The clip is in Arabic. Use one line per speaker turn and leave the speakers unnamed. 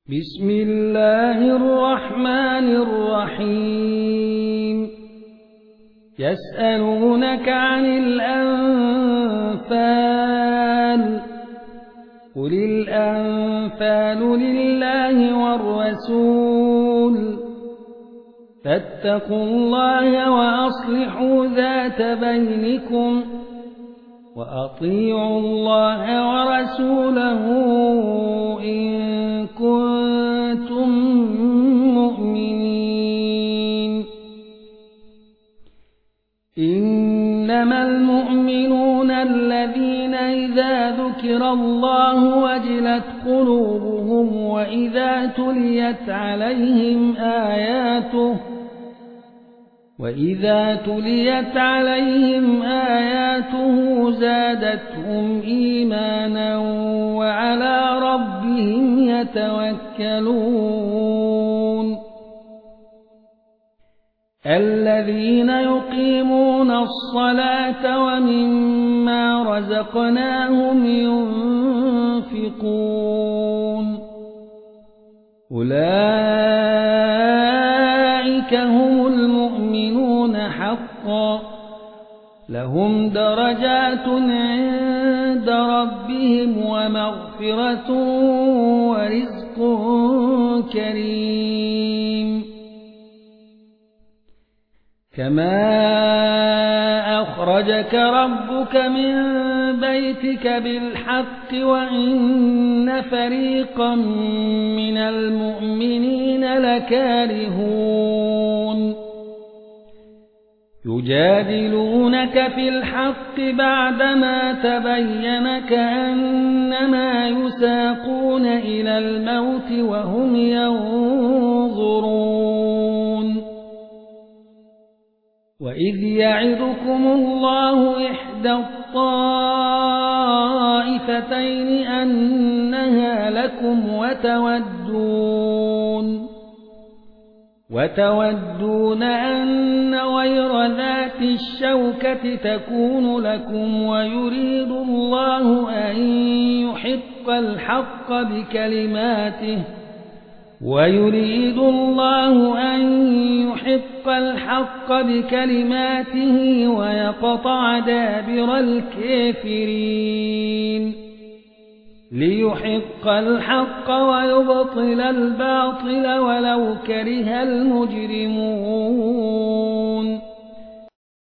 بسم الله الرحمن الرحيم يسألونك عن الأنفال قل الأنفال لله والرسول فاتقوا الله وأصلحوا ذات بينكم وأطيعوا الله ورسوله إن كنتم مؤمنين إنما المؤمنون الذين إذا ذكر الله وجلت قلوبهم وإذا تليت عليهم آياته زادتهم إيمانا وعلى ربهم يتوكلون الذين يقيمون الصلاة ومما رزقناهم ينفقون أولئك هم المؤمنون حقا لهم درجات عند ربهم ومغفرة ورزق كريم كما أخرجك ربك من بيتك بالحق وإن فريقا من المؤمنين لكارهون يجادلونك في الحق بعدما تبين كأنما يساقون إلى الموت وهم ينظرون وإذ يعدكم الله إحدى الطائفتين أنها لكم وتودون أن غير ذات الشوكة تكون لكم ويريد الله أن يحق الحق بكلماته ويقطع دابر الكافرين ليحق الحق ويبطل الباطل ولو كره المجرمون